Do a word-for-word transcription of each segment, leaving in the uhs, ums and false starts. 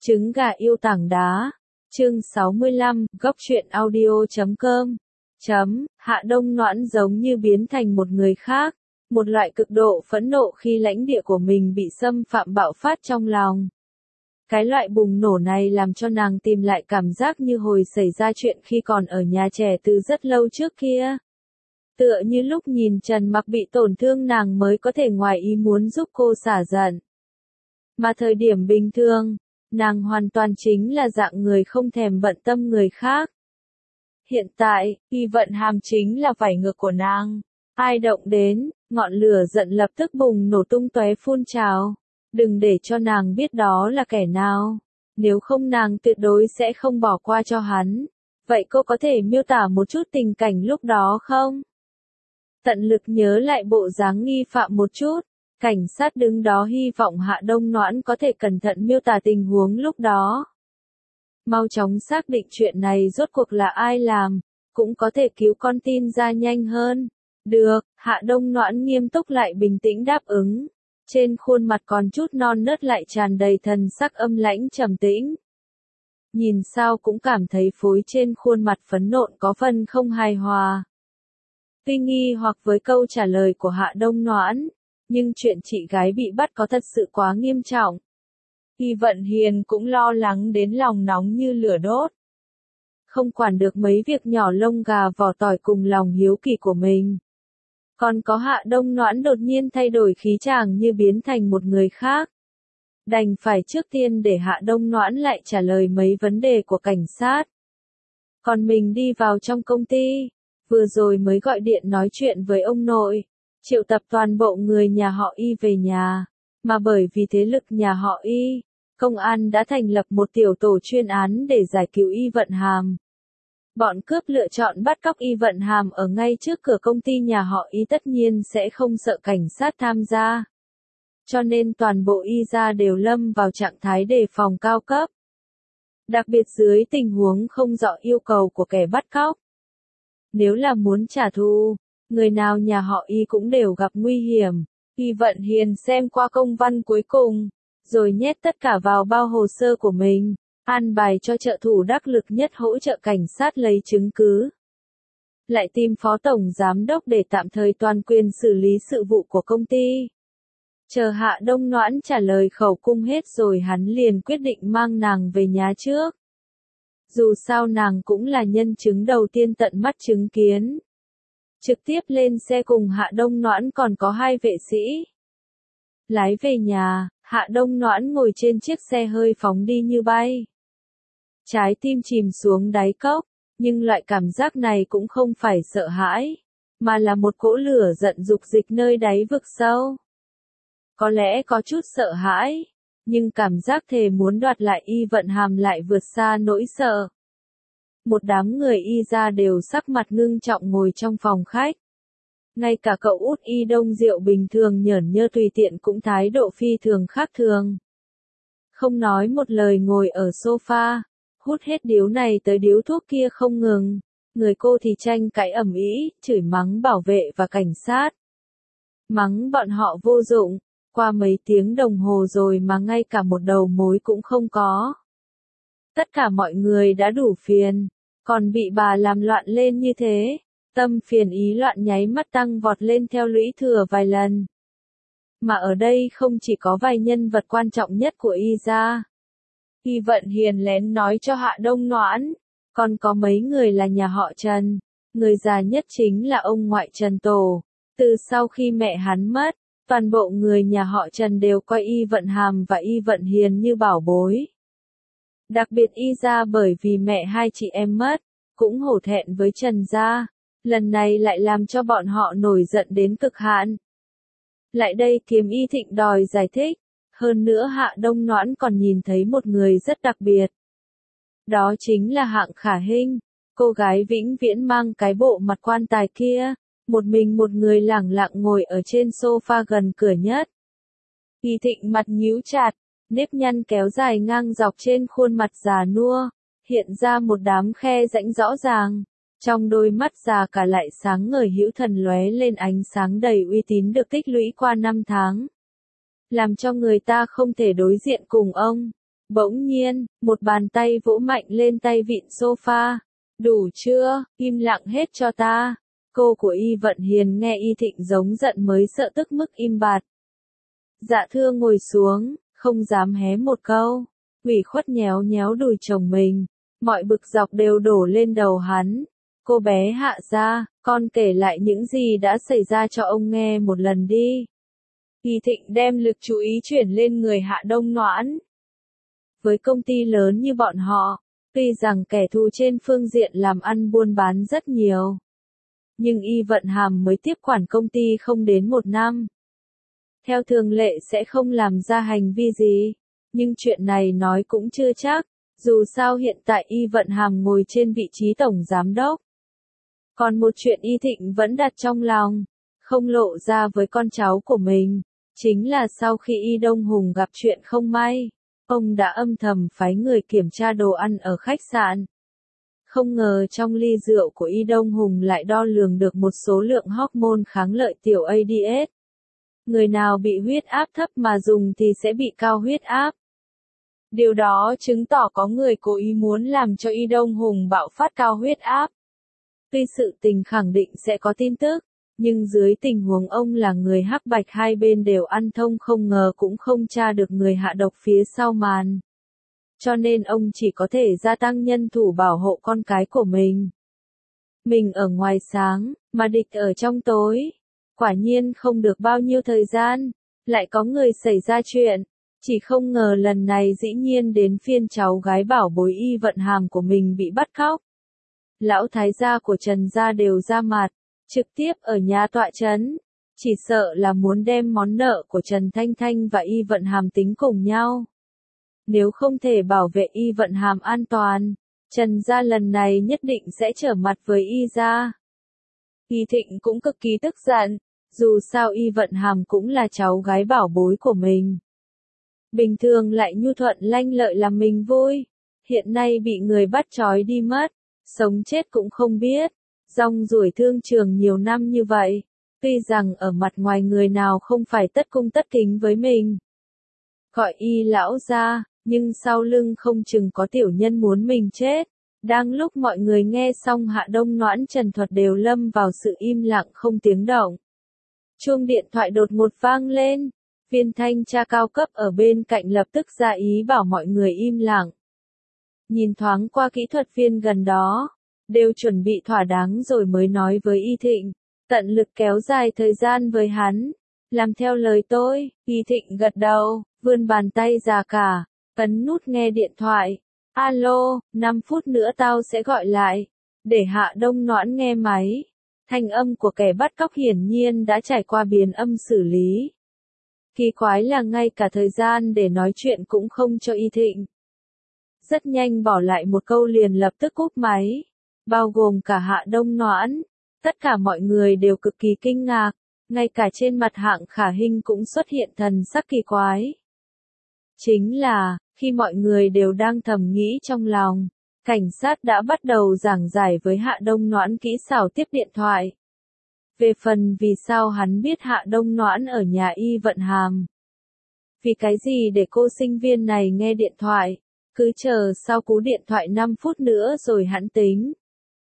Trứng gà yêu tảng đá. Chương sáu mươi lăm, góc truyện audio chấm com. Chấm, Hạ Đông Noãn giống như biến thành một người khác, một loại cực độ phẫn nộ khi lãnh địa của mình bị xâm phạm bạo phát trong lòng. Cái loại bùng nổ này làm cho nàng tìm lại cảm giác như hồi xảy ra chuyện khi còn ở nhà trẻ từ rất lâu trước kia. Tựa như lúc nhìn Trần Mặc bị tổn thương nàng mới có thể ngoài ý muốn giúp cô xả giận. Mà thời điểm bình thường, nàng hoàn toàn chính là dạng người không thèm bận tâm người khác. Hiện tại, Y Vận Hàm chính là vảy ngược của nàng. Ai động đến, ngọn lửa giận lập tức bùng nổ tung tóe phun trào. Đừng để cho nàng biết đó là kẻ nào. Nếu không nàng tuyệt đối sẽ không bỏ qua cho hắn. Vậy cô có thể miêu tả một chút tình cảnh lúc đó không? Tận lực nhớ lại bộ dáng nghi phạm một chút. Cảnh sát đứng đó hy vọng Hạ Đông Noãn có thể cẩn thận miêu tả tình huống lúc đó. Mau chóng xác định chuyện này rốt cuộc là ai làm, cũng có thể cứu con tin ra nhanh hơn. Được, Hạ Đông Noãn nghiêm túc lại bình tĩnh đáp ứng. Trên khuôn mặt còn chút non nớt lại tràn đầy thần sắc âm lãnh trầm tĩnh. Nhìn sao cũng cảm thấy phối trên khuôn mặt phấn nộn có phần không hài hòa. Tuy nghi hoặc với câu trả lời của Hạ Đông Noãn, nhưng chuyện chị gái bị bắt có thật sự quá nghiêm trọng. Y Vận Hiền cũng lo lắng đến lòng nóng như lửa đốt. Không quản được mấy việc nhỏ lông gà vỏ tỏi cùng lòng hiếu kỳ của mình. Còn có Hạ Đông Noãn đột nhiên thay đổi khí chàng như biến thành một người khác. Đành phải trước tiên để Hạ Đông Noãn lại trả lời mấy vấn đề của cảnh sát. Còn mình đi vào trong công ty, vừa rồi mới gọi điện nói chuyện với ông nội. Triệu tập toàn bộ người nhà họ Y về nhà, mà bởi vì thế lực nhà họ Y, công an đã thành lập một tiểu tổ chuyên án để giải cứu Y Vận Hàm. Bọn cướp lựa chọn bắt cóc Y Vận Hàm ở ngay trước cửa công ty nhà họ Y tất nhiên sẽ không sợ cảnh sát tham gia. Cho nên toàn bộ Y gia đều lâm vào trạng thái đề phòng cao cấp. Đặc biệt dưới tình huống không rõ yêu cầu của kẻ bắt cóc. Nếu là muốn trả thù, người nào nhà họ Y cũng đều gặp nguy hiểm. Y Vận Hiền xem qua công văn cuối cùng, rồi nhét tất cả vào bao hồ sơ của mình, an bài cho trợ thủ đắc lực nhất hỗ trợ cảnh sát lấy chứng cứ. Lại tìm phó tổng giám đốc để tạm thời toàn quyền xử lý sự vụ của công ty. Chờ Hạ Đông Noãn trả lời khẩu cung hết rồi hắn liền quyết định mang nàng về nhà trước. Dù sao nàng cũng là nhân chứng đầu tiên tận mắt chứng kiến. Trực tiếp lên xe cùng Hạ Đông Noãn còn có hai vệ sĩ. Lái về nhà, Hạ Đông Noãn ngồi trên chiếc xe hơi phóng đi như bay. Trái tim chìm xuống đáy cốc, nhưng loại cảm giác này cũng không phải sợ hãi, mà là một cỗ lửa giận dục dịch nơi đáy vực sâu. Có lẽ có chút sợ hãi, nhưng cảm giác thề muốn đoạt lại Y Vận Hàm lại vượt xa nỗi sợ. Một đám người Y gia đều sắc mặt ngưng trọng ngồi trong phòng khách. Ngay cả cậu út Y Đông Diệu bình thường nhởn nhơ tùy tiện cũng thái độ phi thường khác thường. Không nói một lời ngồi ở sofa, hút hết điếu này tới điếu thuốc kia không ngừng. Người cô thì tranh cãi ầm ĩ, chửi mắng bảo vệ và cảnh sát. Mắng bọn họ vô dụng, qua mấy tiếng đồng hồ rồi mà ngay cả một đầu mối cũng không có. Tất cả mọi người đã đủ phiền, còn bị bà làm loạn lên như thế, tâm phiền ý loạn nháy mắt tăng vọt lên theo lũy thừa vài lần. Mà ở đây không chỉ có vài nhân vật quan trọng nhất của Y gia. Y Vận Hiền lén nói cho Hạ Đông Noãn, còn có mấy người là nhà họ Trần, người già nhất chính là ông ngoại Trần Tổ. Từ sau khi mẹ hắn mất, toàn bộ người nhà họ Trần đều coi Y Vận Hàm và Y Vận Hiền như bảo bối. Đặc biệt Y gia bởi vì mẹ hai chị em mất, cũng hổ thẹn với Trần gia, lần này lại làm cho bọn họ nổi giận đến cực hạn. Lại đây Kiếm Y Thịnh đòi giải thích, hơn nữa Hạ Đông Noãn còn nhìn thấy một người rất đặc biệt. Đó chính là Hạng Khả Hinh, cô gái vĩnh viễn mang cái bộ mặt quan tài kia, một mình một người lẳng lặng ngồi ở trên sofa gần cửa nhất. Y Thịnh mặt nhíu chặt, nếp nhăn kéo dài ngang dọc trên khuôn mặt già nua, hiện ra một đám khe rãnh rõ ràng, trong đôi mắt già cả lại sáng ngời hữu thần lóe lên ánh sáng đầy uy tín được tích lũy qua năm tháng. Làm cho người ta không thể đối diện cùng ông. Bỗng nhiên, một bàn tay vỗ mạnh lên tay vịn sofa. Đủ chưa, im lặng hết cho ta. Cô của Y Vận Hiền nghe Y Thịnh giống giận mới sợ tức mức im bặt. Dạ thưa ngồi xuống, không dám hé một câu. Ủy khuất nhéo nhéo đùi chồng mình. Mọi bực dọc đều đổ lên đầu hắn. Cô bé Hạ ra, con kể lại những gì đã xảy ra cho ông nghe một lần đi. Y Thịnh đem lực chú ý chuyển lên người Hạ Đông Noãn. Với công ty lớn như bọn họ, tuy rằng kẻ thù trên phương diện làm ăn buôn bán rất nhiều. Nhưng Y Vận Hàm mới tiếp quản công ty không đến một năm. Theo thường lệ sẽ không làm ra hành vi gì. Nhưng chuyện này nói cũng chưa chắc, dù sao hiện tại Y Vận Hàm ngồi trên vị trí tổng giám đốc. Còn một chuyện Y Thịnh vẫn đặt trong lòng, không lộ ra với con cháu của mình, chính là sau khi Y Đông Hùng gặp chuyện không may, ông đã âm thầm phái người kiểm tra đồ ăn ở khách sạn. Không ngờ trong ly rượu của Y Đông Hùng lại đo lường được một số lượng hormone kháng lợi tiểu a đê ét. Người nào bị huyết áp thấp mà dùng thì sẽ bị cao huyết áp. Điều đó chứng tỏ có người cố ý muốn làm cho Y Đông Hùng bạo phát cao huyết áp. Tuy sự tình khẳng định sẽ có tin tức, nhưng dưới tình huống ông là người hắc bạch hai bên đều ăn thông không ngờ cũng không tra được người hạ độc phía sau màn. Cho nên ông chỉ có thể gia tăng nhân thủ bảo hộ con cái của mình. Mình ở ngoài sáng, mà địch ở trong tối. Quả nhiên không được bao nhiêu thời gian, lại có người xảy ra chuyện. Chỉ không ngờ lần này dĩ nhiên đến phiên cháu gái bảo bối Y Vận Hàm của mình bị bắt cóc. Lão thái gia của Trần gia đều ra mặt, trực tiếp ở nhà tọa chấn. Chỉ sợ là muốn đem món nợ của Trần Thanh Thanh và Y Vận Hàm tính cùng nhau. Nếu không thể bảo vệ Y Vận Hàm an toàn, Trần gia lần này nhất định sẽ trở mặt với Y gia. Y Thịnh cũng cực kỳ tức giận, dù sao Y Vận Hàm cũng là cháu gái bảo bối của mình. Bình thường lại nhu thuận lanh lợi làm mình vui, hiện nay bị người bắt trói đi mất, sống chết cũng không biết, rong ruổi thương trường nhiều năm như vậy, tuy rằng ở mặt ngoài người nào không phải tất cung tất kính với mình. Gọi Y lão ra, nhưng sau lưng không chừng có tiểu nhân muốn mình chết. Đang lúc mọi người nghe xong Hạ Đông Noãn trần thuật đều lâm vào sự im lặng không tiếng động. Chuông điện thoại đột ngột vang lên. Viên thanh tra cao cấp ở bên cạnh lập tức ra ý bảo mọi người im lặng. Nhìn thoáng qua kỹ thuật viên gần đó, đều chuẩn bị thỏa đáng rồi mới nói với Y Thịnh, tận lực kéo dài thời gian với hắn. Làm theo lời tôi, Y Thịnh gật đầu, vươn bàn tay già cả, ấn nút nghe điện thoại. Alo, năm phút nữa tao sẽ gọi lại. Để Hạ Đông Noãn nghe máy. Thanh âm của kẻ bắt cóc hiển nhiên đã trải qua biến âm xử lý. Kỳ quái là ngay cả thời gian để nói chuyện cũng không cho Y Thịnh. Rất nhanh bỏ lại một câu liền lập tức cúp máy. Bao gồm cả Hạ Đông Noãn. Tất cả mọi người đều cực kỳ kinh ngạc. Ngay cả trên mặt Hạng Khả Hinh cũng xuất hiện thần sắc kỳ quái. Chính là, khi mọi người đều đang thầm nghĩ trong lòng, cảnh sát đã bắt đầu giảng giải với Hạ Đông Noãn kỹ xảo tiếp điện thoại. Về phần vì sao hắn biết Hạ Đông Noãn ở nhà Y Vận Hàm. Vì cái gì để cô sinh viên này nghe điện thoại, cứ chờ sau cú điện thoại năm phút nữa rồi hắn tính.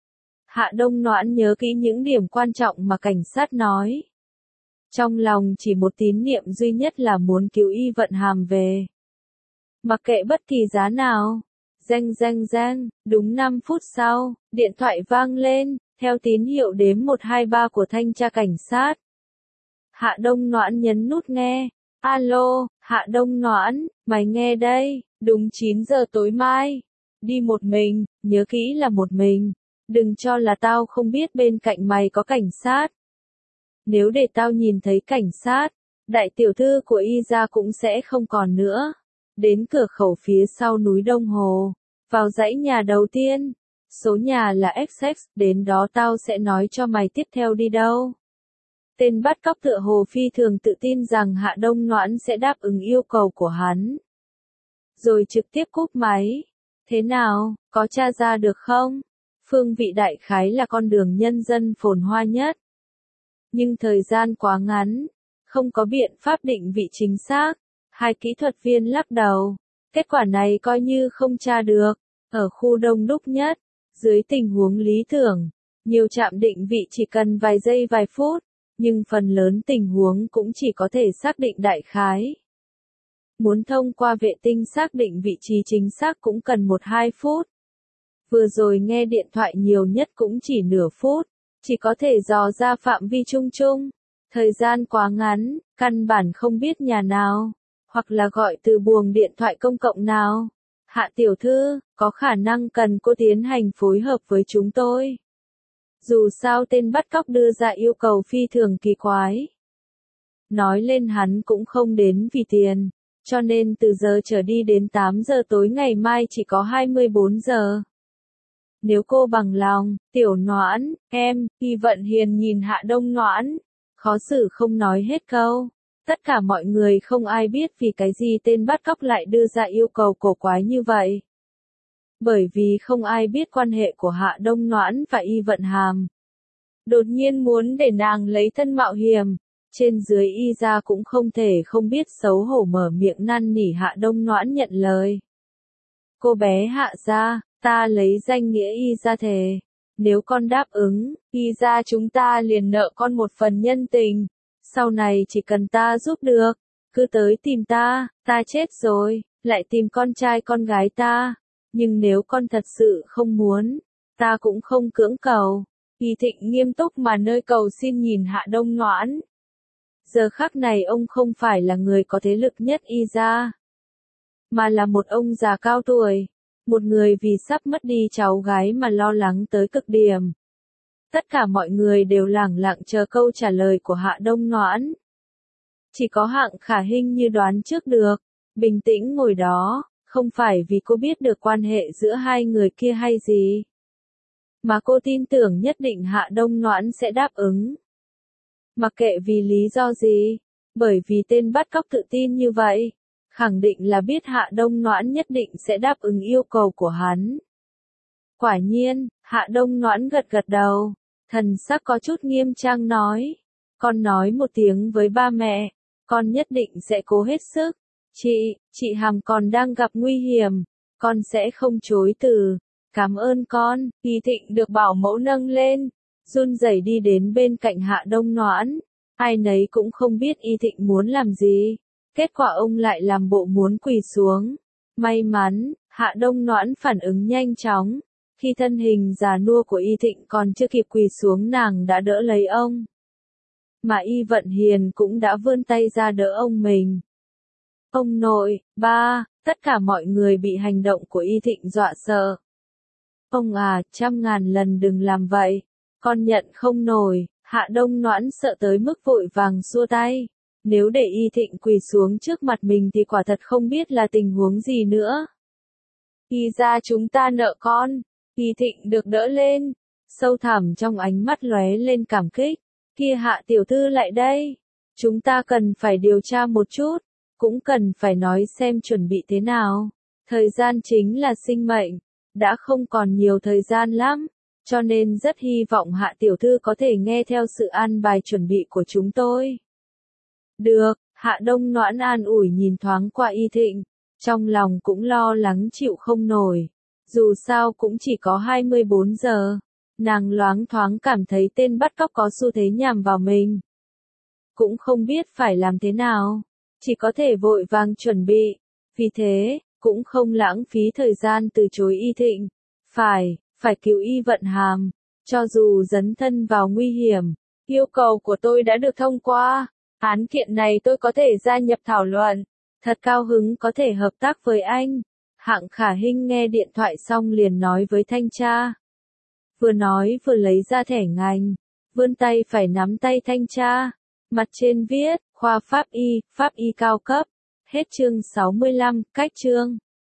Hạ Đông Noãn nhớ kỹ những điểm quan trọng mà cảnh sát nói. Trong lòng chỉ một tín niệm duy nhất là muốn cứu Y Vận Hàm về. Mặc kệ bất kỳ giá nào. Reng reng reng, đúng năm phút sau, điện thoại vang lên, theo tín hiệu đếm một hai ba của thanh tra cảnh sát. Hạ Đông Noãn nhấn nút nghe. Alo, Hạ Đông Noãn, mày nghe đây, đúng chín giờ tối mai. Đi một mình, nhớ kỹ là một mình. Đừng cho là tao không biết bên cạnh mày có cảnh sát. Nếu để tao nhìn thấy cảnh sát, đại tiểu thư của Y gia cũng sẽ không còn nữa. Đến cửa khẩu phía sau núi Đông Hồ, vào dãy nhà đầu tiên, số nhà là ích ích, đến đó tao sẽ nói cho mày tiếp theo đi đâu. Tên bắt cóc tựa hồ phi thường tự tin rằng Hạ Đông Noãn sẽ đáp ứng yêu cầu của hắn. Rồi trực tiếp cúp máy. Thế nào, có tra ra được không? Phương vị đại khái là con đường nhân dân phồn hoa nhất. Nhưng thời gian quá ngắn, không có biện pháp định vị chính xác. Hai kỹ thuật viên lắc đầu. Kết quả này coi như không tra được. Ở khu đông đúc nhất, dưới tình huống lý tưởng, nhiều trạm định vị chỉ cần vài giây vài phút, nhưng phần lớn tình huống cũng chỉ có thể xác định đại khái. Muốn thông qua vệ tinh xác định vị trí chính xác cũng cần một hai phút. Vừa rồi nghe điện thoại nhiều nhất cũng chỉ nửa phút, chỉ có thể dò ra phạm vi chung chung. Thời gian quá ngắn, căn bản không biết nhà nào, hoặc là gọi từ buồng điện thoại công cộng nào. Hạ tiểu thư, có khả năng cần cô tiến hành phối hợp với chúng tôi. Dù sao tên bắt cóc đưa ra yêu cầu phi thường kỳ quái. Nói lên hắn cũng không đến vì tiền, cho nên từ giờ trở đi đến tám giờ tối ngày mai chỉ có hai mươi bốn giờ. Nếu cô bằng lòng, tiểu Noãn, em, Y Vận Hiền nhìn Hạ Đông Noãn, khó xử không nói hết câu. Tất cả mọi người không ai biết vì cái gì tên bắt cóc lại đưa ra yêu cầu cổ quái như vậy. Bởi vì không ai biết quan hệ của Hạ Đông Noãn và Y Vận Hàm. Đột nhiên muốn để nàng lấy thân mạo hiểm, trên dưới Y ra cũng không thể không biết xấu hổ mở miệng năn nỉ Hạ Đông Noãn nhận lời. Cô bé Hạ ra, ta lấy danh nghĩa Y ra thề. Nếu con đáp ứng, Y ra chúng ta liền nợ con một phần nhân tình. Sau này chỉ cần ta giúp được, cứ tới tìm ta, ta chết rồi, lại tìm con trai con gái ta. Nhưng nếu con thật sự không muốn, ta cũng không cưỡng cầu. Y Thịnh nghiêm túc mà nơi cầu xin nhìn Hạ Đông Noãn. Giờ khắc này ông không phải là người có thế lực nhất Y ra, mà là một ông già cao tuổi, một người vì sắp mất đi cháu gái mà lo lắng tới cực điểm. Tất cả mọi người đều lẳng lặng chờ câu trả lời của Hạ Đông Noãn. Chỉ có Hạng Khả Hinh như đoán trước được, bình tĩnh ngồi đó, không phải vì cô biết được quan hệ giữa hai người kia hay gì, mà cô tin tưởng nhất định Hạ Đông Noãn sẽ đáp ứng. Mặc kệ vì lý do gì, bởi vì tên bắt cóc tự tin như vậy, khẳng định là biết Hạ Đông Noãn nhất định sẽ đáp ứng yêu cầu của hắn. Quả nhiên, Hạ Đông Noãn gật gật đầu, thần sắc có chút nghiêm trang nói, con nói một tiếng với ba mẹ, con nhất định sẽ cố hết sức. Chị, chị Hàm còn đang gặp nguy hiểm, con sẽ không chối từ. Cảm ơn con. Y Thịnh được bảo mẫu nâng lên, run rẩy đi đến bên cạnh Hạ Đông Noãn. Ai nấy cũng không biết Y Thịnh muốn làm gì, kết quả ông lại làm bộ muốn quỳ xuống. May mắn, Hạ Đông Noãn phản ứng nhanh chóng, khi thân hình già nua của Y Thịnh còn chưa kịp quỳ xuống nàng đã đỡ lấy ông. Mà Y Vận Hiền cũng đã vươn tay ra đỡ ông mình. Ông nội, ba, tất cả mọi người bị hành động của Y Thịnh dọa sợ. Ông à, trăm ngàn lần đừng làm vậy, con nhận không nổi. Hạ Đông Noãn sợ tới mức vội vàng xua tay. Nếu để Y Thịnh quỳ xuống trước mặt mình thì quả thật không biết là tình huống gì nữa. Y ra chúng ta nợ con. Y Thịnh được đỡ lên, sâu thẳm trong ánh mắt lóe lên cảm kích. Kia Hạ tiểu thư lại đây, chúng ta cần phải điều tra một chút, cũng cần phải nói xem chuẩn bị thế nào. Thời gian chính là sinh mệnh, đã không còn nhiều thời gian lắm, cho nên rất hy vọng Hạ tiểu thư có thể nghe theo sự an bài chuẩn bị của chúng tôi. Được, Hạ Đông Noãn an ủi nhìn thoáng qua Y Thịnh, trong lòng cũng lo lắng chịu không nổi. Dù sao cũng chỉ có hai mươi bốn giờ, nàng loáng thoáng cảm thấy tên bắt cóc có xu thế nhằm vào mình. Cũng không biết phải làm thế nào, chỉ có thể vội vàng chuẩn bị, vì thế, cũng không lãng phí thời gian từ chối Y Thịnh. Phải, phải cứu Y Vận Hàm, cho dù dấn thân vào nguy hiểm, yêu cầu của tôi đã được thông qua, án kiện này tôi có thể gia nhập thảo luận, thật cao hứng có thể hợp tác với anh. Hạng Khả Hinh nghe điện thoại xong liền nói với thanh tra. Vừa nói vừa lấy ra thẻ ngành, vươn tay phải nắm tay thanh tra, mặt trên viết, khoa Pháp Y, Pháp Y cao cấp. Hết chương sáu mươi lăm, cách chương.